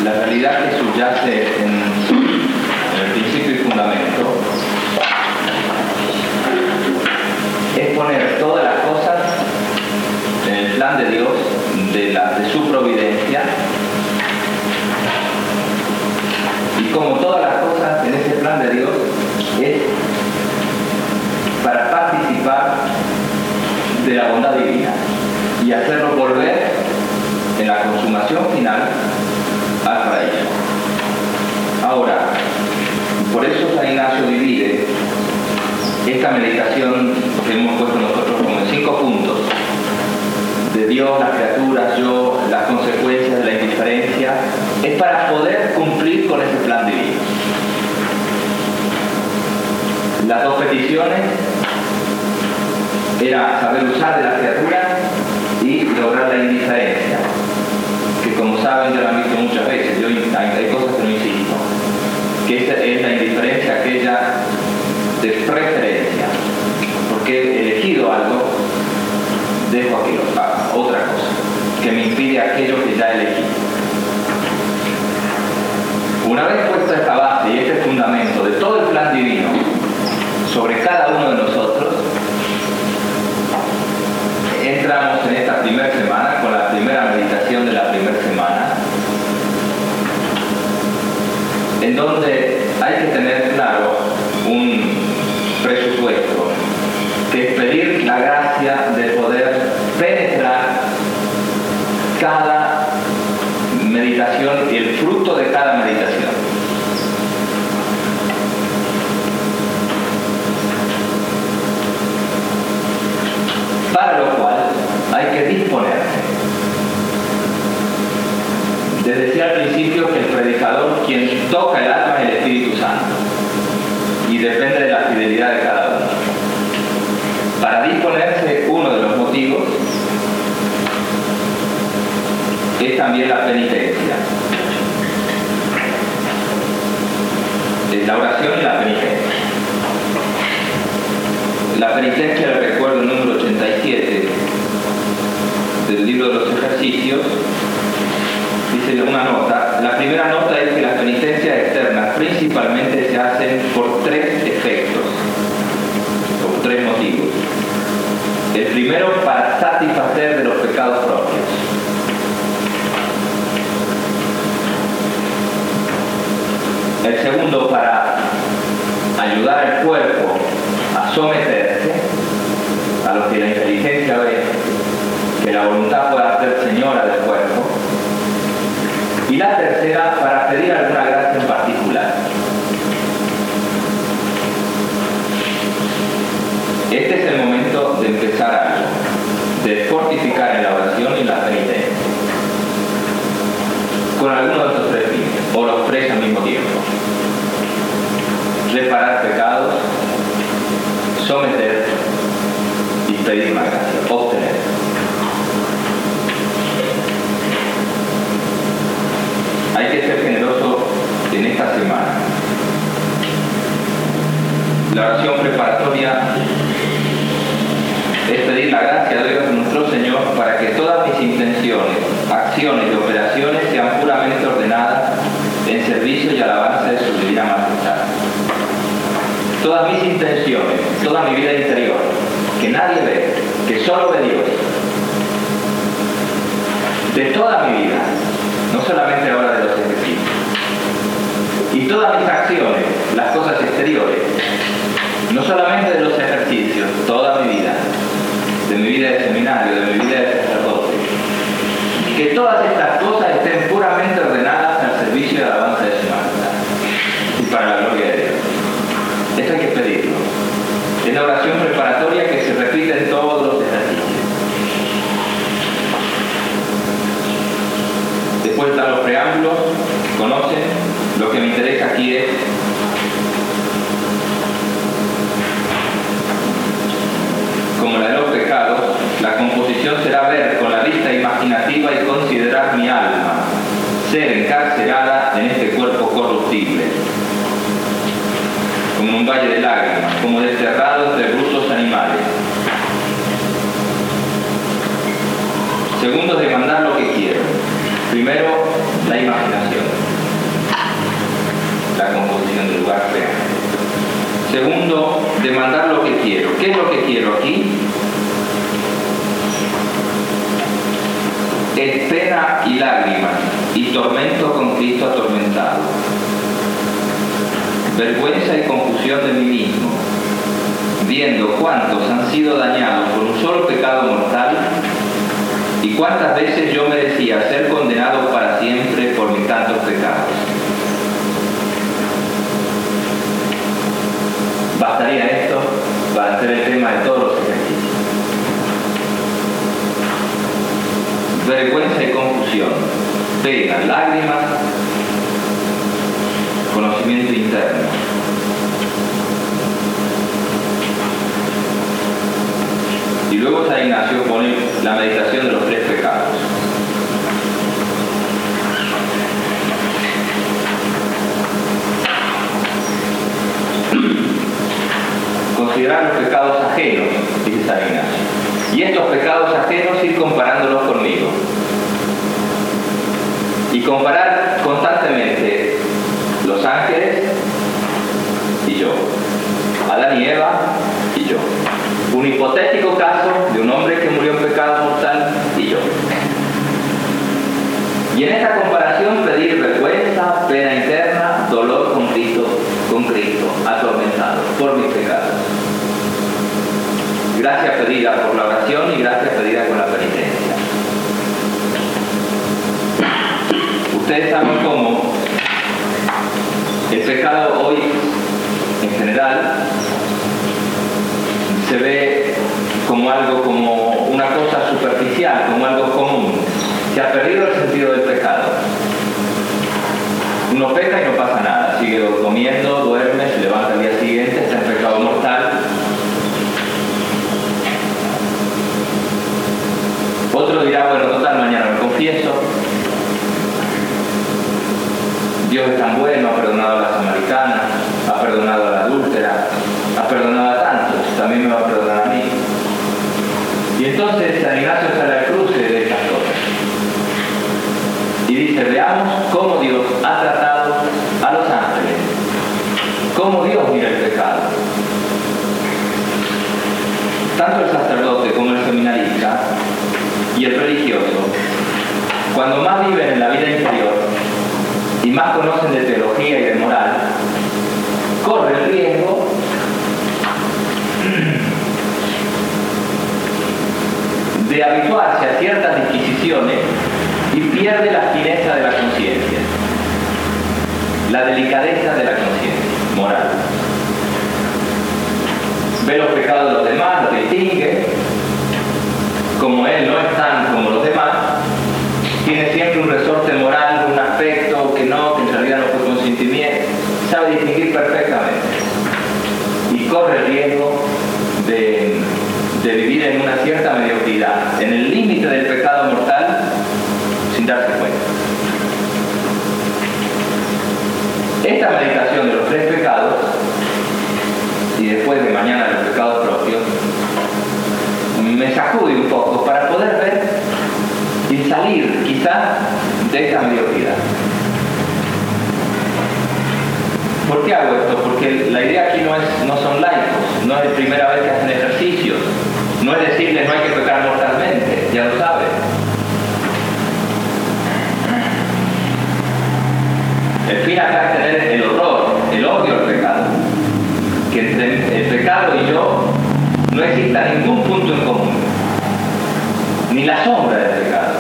la realidad que subyace en el principio y fundamento es poner todas las cosas en el plan de Dios, de su providencia, y como todas las cosas en ese plan de Dios es para participar de la bondad divina y hacerlo volver en la consumación final al paraíso. Ahora, por eso San Ignacio divide esta meditación que hemos puesto nosotros como en 5 puntos: de Dios, las criaturas, yo, las consecuencias de la indiferencia. Es para poder cumplir con ese plan divino. Las 2 peticiones era saber usar de las criaturas y lograr la indiferencia, que como saben ya lo han visto muchas veces. Yo hay cosas que no insisto, que esa es la indiferencia aquella de preferencia, porque he elegido algo, dejo aquello, otra cosa que me impide aquello que ya elegí. Una vez puesta esta base y este fundamento de todo el plan divino sobre cada uno de nosotros, entramos en esta primera semana con la primera meditación de la primera semana, en donde hay que tener claro un presupuesto, que es pedir la gracia de poder penetrar cada meditación y el fruto de cada meditación. Para lo cual hay que disponerse. Les decía al principio que el predicador, quien toca el alma, es el Espíritu Santo, y depende de la fidelidad de cada uno. Para disponerse, uno de los motivos es también la penitencia. Es la oración y la penitencia. La penitencia, le recuerdo el número 87 del libro de los ejercicios, dice una nota. La primera nota es que las penitencias externas principalmente se hacen por 3 efectos, por 3 motivos. El primero, para satisfacer de los pecados propios. El segundo, para ayudar al cuerpo a someterse a lo que la inteligencia ve, que la voluntad pueda ser señora del cuerpo. Y la tercera, para pedir alguna gracia en particular. Este es el momento de empezar algo, de fortificar en la oración y en la penitencia, con alguno de estos 3 fines, o los 3 al mismo tiempo: reparar pecados, someter y pedir una gracia, obtener. Hay que ser generoso en esta semana. La oración preparatoria es pedir la gracia de Dios nuestro Señor para que todas mis intenciones, acciones y operaciones sean puramente ordenadas en servicio y alabanza de su divina majestad. Todas mis intenciones, toda mi vida interior, que nadie ve, que solo ve Dios, de toda mi vida, no solamente ahora de los ejercicios, y todas mis acciones, las cosas exteriores, no solamente de los ejercicios, toda mi vida, de mi vida de seminario, de mi vida de sacerdote, que todas estas cosas estén puramente ordenadas al servicio y alabanza de su majestad y para la gloria de Dios. Esto hay que pedirlo. Es la oración preparatoria que se repite en todos los ejercicios. Después están los preámbulos, conocen. Lo que me interesa aquí es como la de los pecados. La composición será ver con la vista imaginativa y considerar mi alma, ser encarcelada en este cuerpo corruptible, como un valle de lágrimas, como desterrado entre brutos animales. Segundo, demandar lo que quiero. Primero, la imaginación. lugar creado. Segundo, demandar lo que quiero. ¿Qué es lo que quiero aquí? Es pena y lágrimas y tormento con Cristo atormentado. Vergüenza y confusión de mí mismo, viendo cuántos han sido dañados por un solo pecado mortal y cuántas veces yo merecía ser condenado para siempre por mis tantos pecados. Bastaría esto para hacer el tema de todos los ejercicios. Vergüenza y confusión, pena, lágrimas, conocimiento interno. Y luego San Ignacio pone la meditación de los 3 pecados. Considerar los pecados ajenos, dice San Ignacio. Y estos pecados ajenos ir comparándolos conmigo. Y comparar constantemente los ángeles y yo. Adán y Eva y yo. Un hipotético caso de un hombre que murió en pecado mortal y yo. Y en esta comparación pedir vergüenza, pena interna, dolor con Cristo, atormentado por mis pecados. Gracia pedida por la oración y gracia pedida con la penitencia. Ustedes saben cómo el pecado hoy, en general, se ve como algo, como una cosa superficial, como algo común. Se ha perdido el sentido del pecado. Uno peca y no pasa nada, sigue comiendo, duerme, se levanta al día siguiente, está en pecado mortal. Otro dirá, bueno, total, mañana me confieso. Dios es tan bueno, ha perdonado a la samaritana, ha perdonado a la adúltera, ha perdonado a tantos, también me va a perdonar a mí. Y entonces San Ignacio sale al cruce de estas cosas. Y dice, veamos cómo Dios ha tratado a los ángeles, cómo Dios mira el pecado. Tanto el sacerdote como el seminarista y el religioso, cuando más viven en la vida interior y más conocen de teología y de moral, corre el riesgo de habituarse a ciertas disquisiciones y pierde la fineza de la conciencia, la delicadeza de la conciencia moral. Ve los pecados de los demás, los distingue, como él no es tan como los demás, tiene siempre un resorte moral, un aspecto que en realidad no fue consentimiento, sabe distinguir perfectamente y corre el riesgo de vivir en una cierta mediocridad, en el límite del pecado mortal, sin darse cuenta. Esta meditación de los 3 pecados y después de mañana los pecados propios me sacude un poco para poder ver y salir quizá de esta mediocridad. ¿Por qué hago esto? Porque la idea aquí no son laicos, no es la primera vez que hacen ejercicios, no es decirles no hay que pecar mortalmente, ya lo saben. El fin acá es tener el horror, el odio al pecado, que entre el pecado y yo no exista ningún punto en común, ni la sombra del pecado.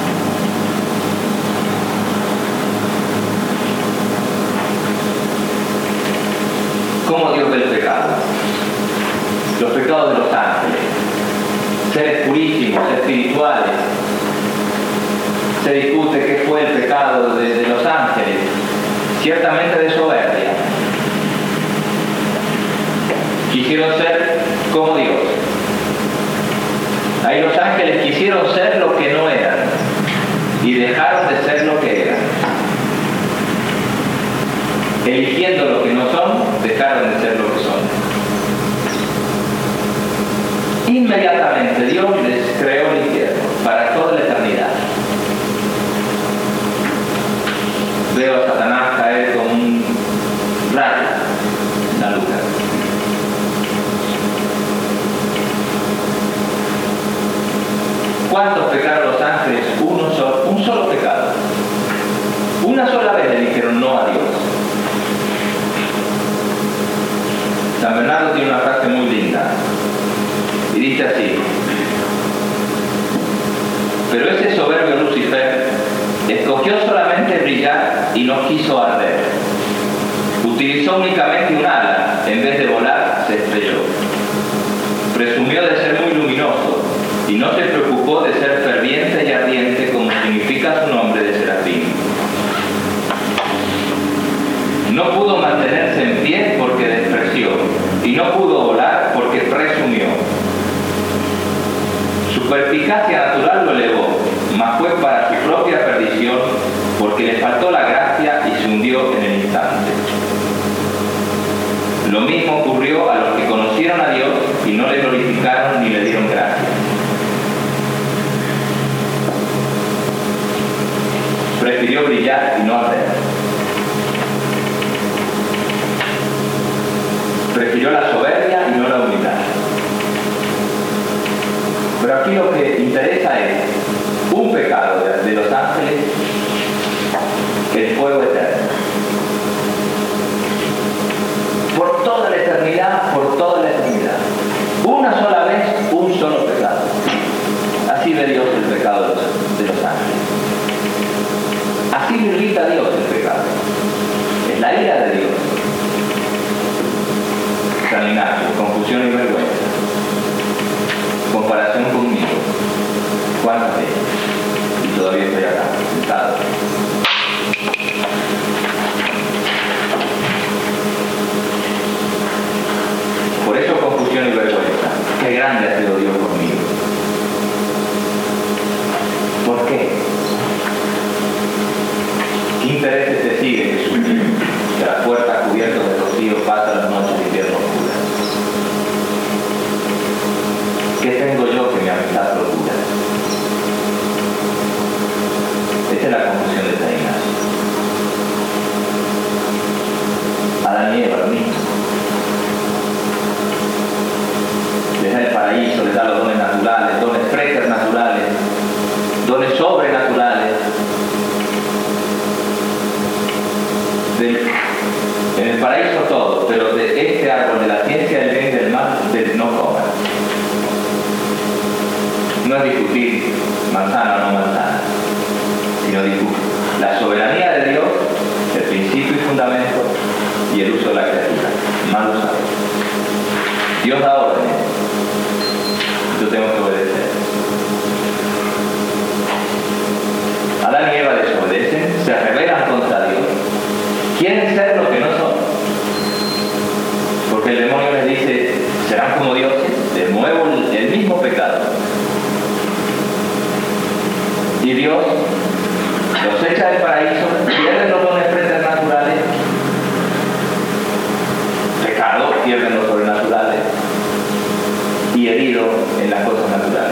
¿Cómo Dios ve el pecado? Los pecados de los ángeles, seres purísimos, espirituales. Se discute qué fue el pecado de los ángeles, ciertamente de soberbia. Quisieron ser como Dios. Ahí los ángeles quisieron ser lo que no eran y dejaron de ser lo que eran. Eligiendo lo que no son, dejaron de ser lo que son. Inmediatamente Dios les creó el infierno para toda la eternidad. Veo a Satanás caer como un rayo vez le dijeron no a Dios. San Bernardo tiene una frase muy linda y dice así: pero ese soberbio Lucifer escogió solamente brillar y no quiso arder. Utilizó únicamente un ala, en vez de volar se estrelló. Presumió de ser muy luminoso y no se preocupó de ser ferviente y ardiente como significa su nombre de serafín. No pudo mantenerse en pie porque despreció y no pudo volar porque presumió. Su perspicacia natural lo elevó, mas fue para su propia perdición porque le faltó la gracia y se hundió en el instante. Lo mismo ocurrió a los que conocieron a Dios y no le glorificaron ni le dieron gracia. Prefirió brillar y no arder. Prefirió la soberbia y no la humildad. Pero aquí lo que interesa es un pecado de los ángeles, el fuego eterno. Por toda la eternidad, por toda la eternidad. Una sola vez, un solo pecado. Así ve Dios el pecado de los ángeles. Así le irrita a Dios el pecado. Es la ira de Dios. San Ignacio, confusión y vergüenza. Comparación conmigo. ¿Cuántas veces? Y todavía estoy acá, sentado. Por eso confusión y vergüenza. Qué grande ha sido Dios conmigo. ¿Por qué? ¿Qué intereses te sigue Jesús mío? Que las puertas cubiertas de rocío pasan las noches de invierno oscuras. ¿Qué tengo yo que mi amistad procura? Esta es la confusión de San Ignacio. Adán y Eva, lo mismo. Les da el paraíso, les da los dones naturales, dones preternaturales, dones sobrenaturales. En el paraíso todo, pero de este árbol, de la ciencia del bien y del mal, no coman. No es discutir manzana o no manzana, sino discutir la soberanía de Dios, el principio y fundamento, y el uso de la criatura. Mal usado. Dios da órdenes. Yo tengo que obedecer. Adán y Eva desobedecen, se rebelan contra Dios. Quieren ser lo que no son. Porque el demonio les dice, serán como dioses, de nuevo el mismo pecado. Y Dios los echa del paraíso, pierden los dones preternaturales, pecado, pierden los sobrenaturales, y herido en las cosas naturales.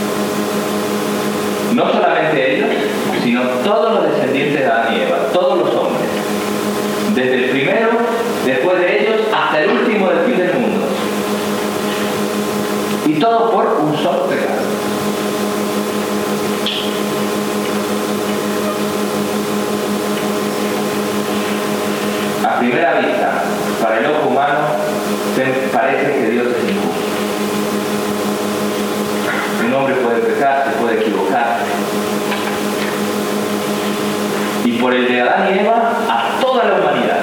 No solamente ellos, sino todos los descendientes de Adán y Eva, todos los hombres, desde el primero, después de ellos, hasta el último del fin del mundo. Y todo por un solo pecado. A primera vista, para el ojo humano, parece que Dios es injusto. Un hombre puede pecar, se puede equivocar. Y por el de Adán y Eva, a toda la humanidad.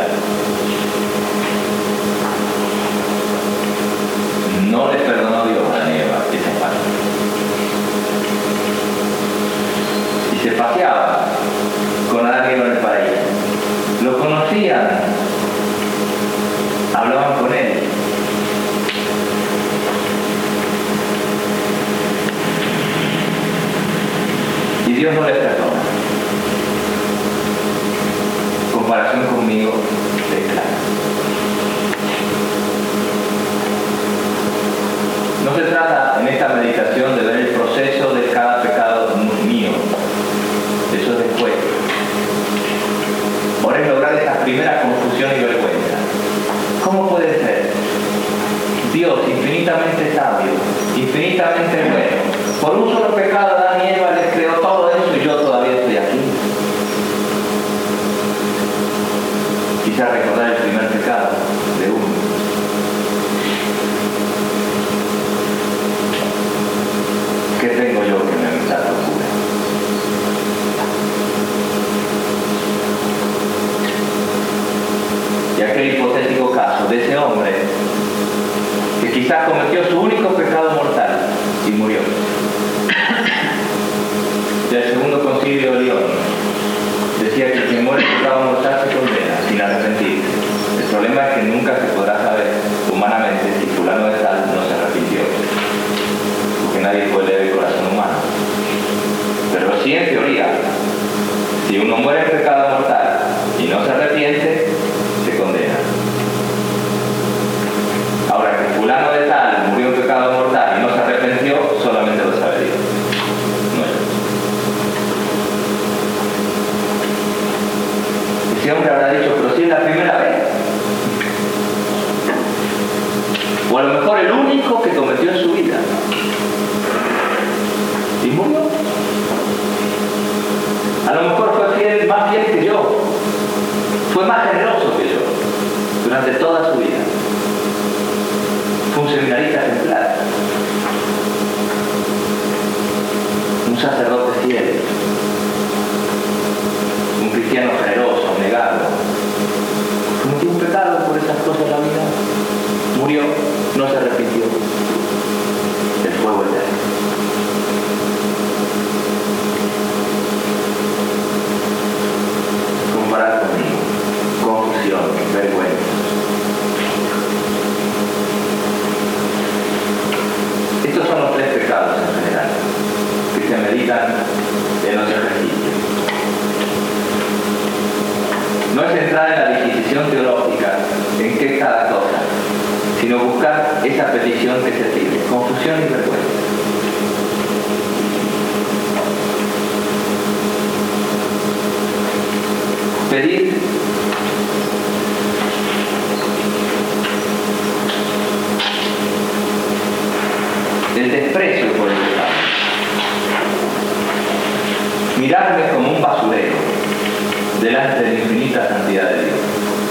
No les perdonó Dios a Adán y Eva esa parte. Y se paseaba con Adán y Eva en el paraíso. Lo conocían, hablaban con él. Y Dios no les perdona. Comparación conmigo es clara. No se trata en esta meditación de ver el proceso de cada pecado mío. Eso es después. Ahora es lograr esa primera confusión y vergüenza. ¿Cómo puede ser? Dios, infinitamente sabio, infinitamente bueno, por un solo pecado Adán y Eva les creó todo eso y yo todavía estoy aquí. Fue más generoso que yo durante toda su vida. Fue un seminarista ejemplar, un sacerdote fiel, un cristiano generoso, abnegado. Cometió un pecado por esas cosas en la vida. Murió, no se arrepintió. El fuego eterno. Comparar conmigo, confusión, vergüenza. Estos son los tres pecados en general que se meditan en los ejercicios. No es entrar en la disquisición teológica en qué es cada cosa, sino buscar esa petición que se pide, confusión y vergüenza. Pedir el desprecio por el pecado. Mirarme como un basurero delante de la infinita santidad de Dios.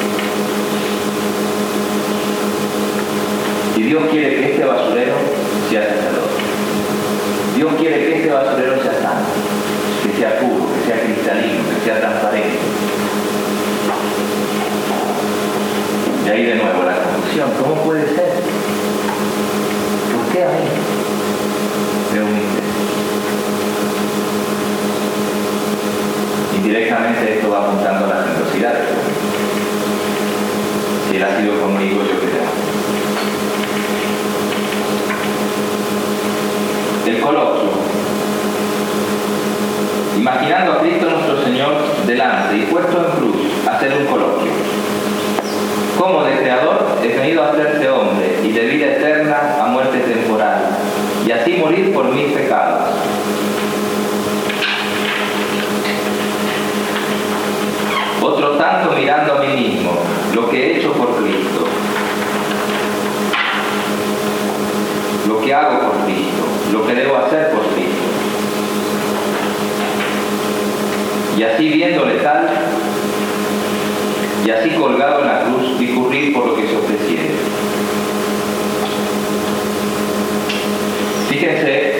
Y Dios quiere que este basurero sea sacerdote. Dios quiere que este basurero sea santo, que sea puro, que sea cristalino, que sea transparente. Y ahí de nuevo la confusión. ¿Cómo puede ser? ¿Por qué a mí? Me humilde. Indirectamente esto va apuntando a la generosidad. Si Él ha sido conmigo, yo creo. El coloquio. Imaginando a Cristo nuestro Señor delante y puesto en cruz a hacer un coloquio. Como de creador he venido a hacerse hombre y de vida eterna a muerte temporal, y así morir por mis pecados. Otro tanto mirando a mí mismo, lo que he hecho por Cristo, lo que hago por Cristo, lo que debo hacer por Cristo. Y así viéndole tal, y así colgado en la cruz, discurrir por lo que se ofreciere. Fíjense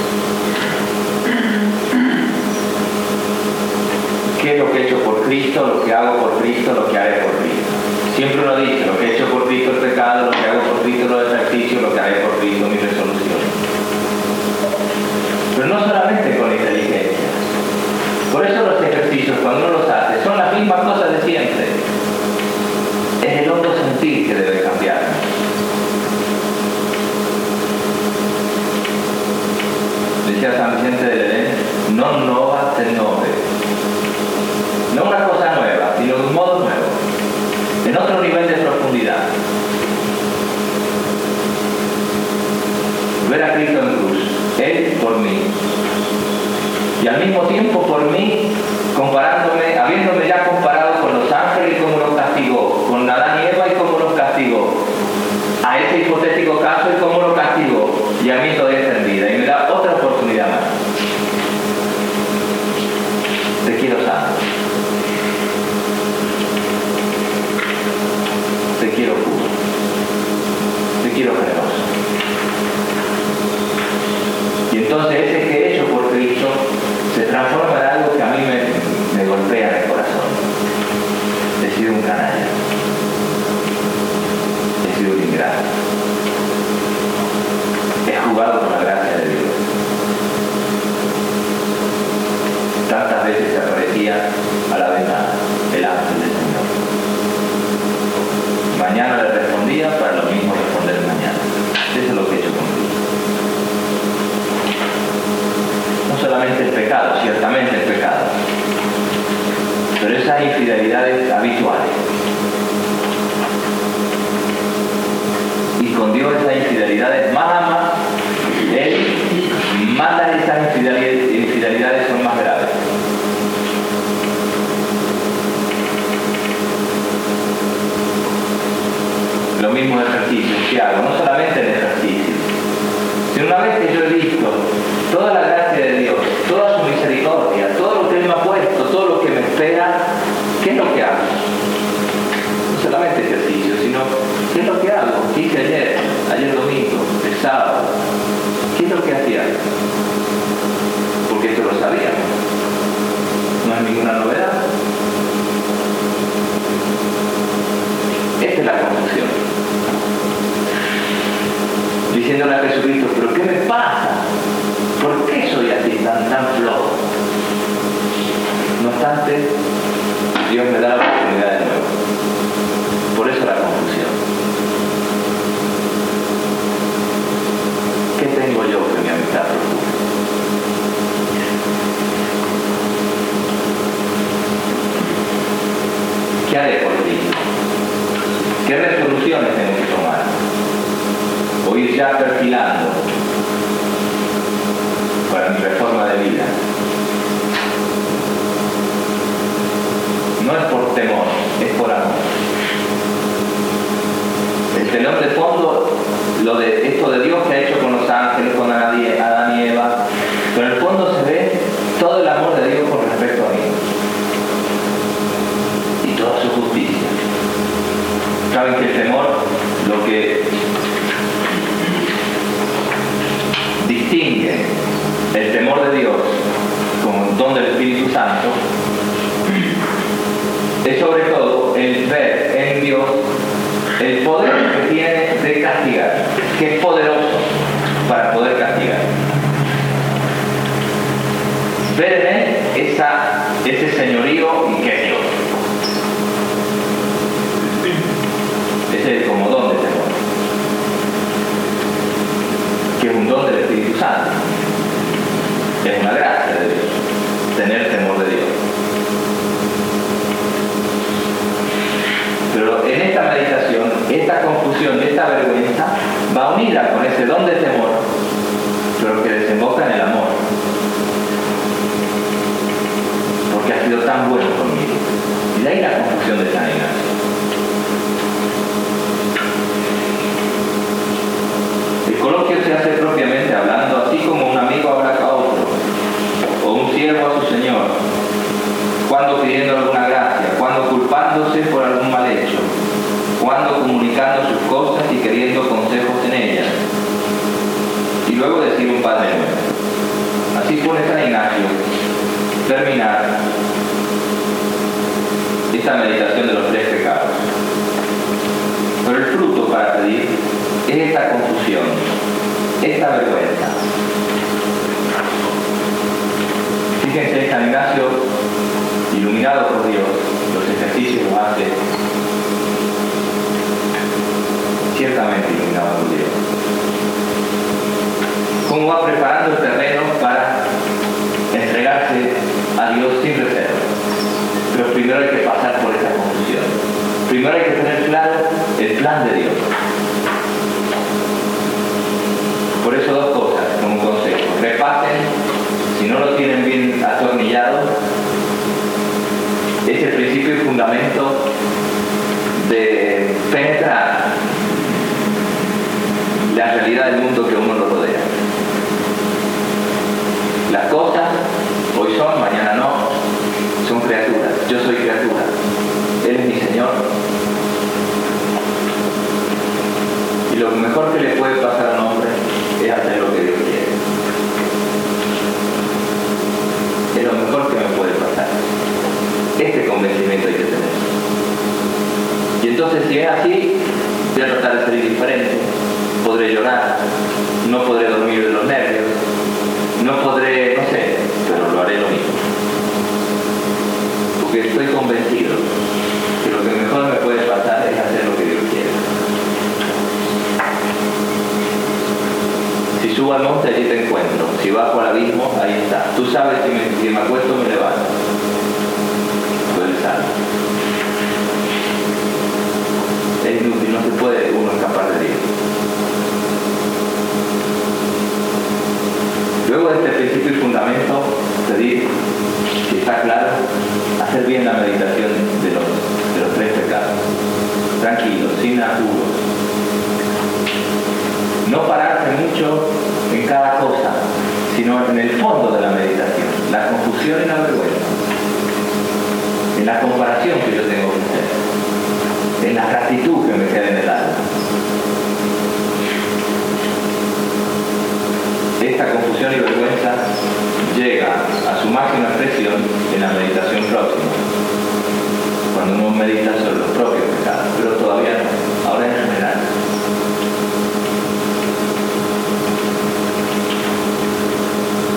qué es lo que he hecho por Cristo, lo que hago por Cristo, lo que haré por Cristo. Siempre uno dice, lo que he hecho por Cristo es pecado, lo que hago por Cristo es los ejercicios, lo que haré por Cristo mi resolución. Pero no solamente con inteligencia. Por eso los ejercicios, cuando uno los hace, son las mismas cosas de siempre. Es el hondo sentir que debe cambiar. Decía San Vicente de Lerén, non nova sed nove. No una cosa nueva, sino de un modo nuevo, en otro nivel de profundidad. Ver a Cristo en cruz, Él por mí, y al mismo tiempo por mí, comparándome, habiéndome ya comparado con los ángeles y cómo los castigó, con Adán y Eva y cómo los castigó, a ese hipotético caso y cómo lo castigó, y a mí todavía está en vida, y me da otra oportunidad más. Te quiero santo. Te quiero puro. Te quiero generoso. Y entonces ese que he hecho por Cristo se transforma en algo que a mí me golpea en el corazón. He sido un canalla. He sido un ingrato. He jugado con la gracia de Dios. Tantas veces se aparecía a la ventana el ángel del Señor. Mañana le respondía para lo mismo responder mañana. Eso es lo que he hecho con Cristo. No solamente el pecado, ciertamente el pecado, pero esas infidelidades habituales. Y con Dios esas infidelidades más ama, Él manda esas infidelidades son más graves. Lo mismo ejercicio que hago, no solamente el ejercicio, sino una vez que yo he visto toda la gracia de Dios, toda su misericordia, todo lo que Él me ha puesto, todo lo que me espera, ¿qué es lo que hago? instante, Dios me da la oportunidad de nuevo. Por eso la confusión. ¿Qué tengo yo que mi amistad procura? ¿Qué haré por Cristo? ¿Qué resoluciones tengo que tomar? O ir ya perfilando para mi reforma de vida. No es por temor, es por amor. El telón de fondo, esto de Dios que ha hecho con los ángeles, con Adán y Eva, pero en el fondo se ve todo el amor de Dios con respecto a mí. Y toda su justicia. Saben que el temor, lo que distingue el temor de Dios como un don del Espíritu Santo, es sobre todo el ver en Dios el poder que tiene de castigar, que es poderoso para poder castigar. Ver en él ese señorío y que es Dios. Ese es como don de temor, que es un don del Espíritu Santo. Es una gracia de Dios, tener temor de Dios. Pero en esta meditación, esta confusión, esta vergüenza va unida con ese don de temor, pero que desemboca en el amor. Porque ha sido tan bueno conmigo. Y de ahí la confusión de San Ignacio. El coloquio se hace propiamente hablando así como un amigo habla a otro, o un siervo a su señor, cuando pidiendo alguna gracia, cuando culpándose por algún mal hecho, cuando comunicando sus cosas y queriendo consejos en ellas, y luego decir un Padre Nuestro. Así pone San Ignacio terminar esta meditación de los 3 pecados. Pero el fruto para pedir es esta confusión, esta vergüenza. Fíjense, San Ignacio, iluminado por Dios, los ejercicios los hace ciertamente iluminado por Dios. ¿Cómo va preparando el terreno para entregarse a Dios sin reserva? Pero primero hay que pasar por esta confusión. Primero hay que tener claro el plan de Dios. Por eso 2 cosas, como un consejo. Repasen, si no lo tienen bien atornillado, es el principio y fundamento de penetrar la realidad del mundo que uno lo rodea. Las cosas hoy son, mañana no, son criaturas. Yo soy criatura. Él es mi Señor. Y lo mejor que le puede pasar a un hombre es hacer lo que Dios quiere. Es lo mejor que me puede pasar. Este convencimiento hay que tener. Y entonces, si es así, voy a tratar de ser indiferente. Podré llorar, no podré dormir de los nervios, no podré, no sé, pero lo haré lo mismo. Porque estoy convencido que lo que mejor me puede pasar es hacer lo que Dios quiere. Si subo al monte, allí te encuentro. Si bajo al abismo, ahí está. Tú sabes si me acuesto, me levanto. Tú eres salvo. Es inútil, no se puede uno escapar de Dios. Luego de este principio y fundamento, pedir, si está claro, hacer bien la meditación de los 3 pecados. Tranquilo, sin apuros. No pararse mucho en cada cosa, sino en el fondo de la meditación, la confusión y la vergüenza, en la comparación que yo tengo que hacer, en la gratitud que me queda en el alma. Esta confusión y vergüenza llega a su máxima expresión en la meditación próxima, cuando uno medita sobre los propios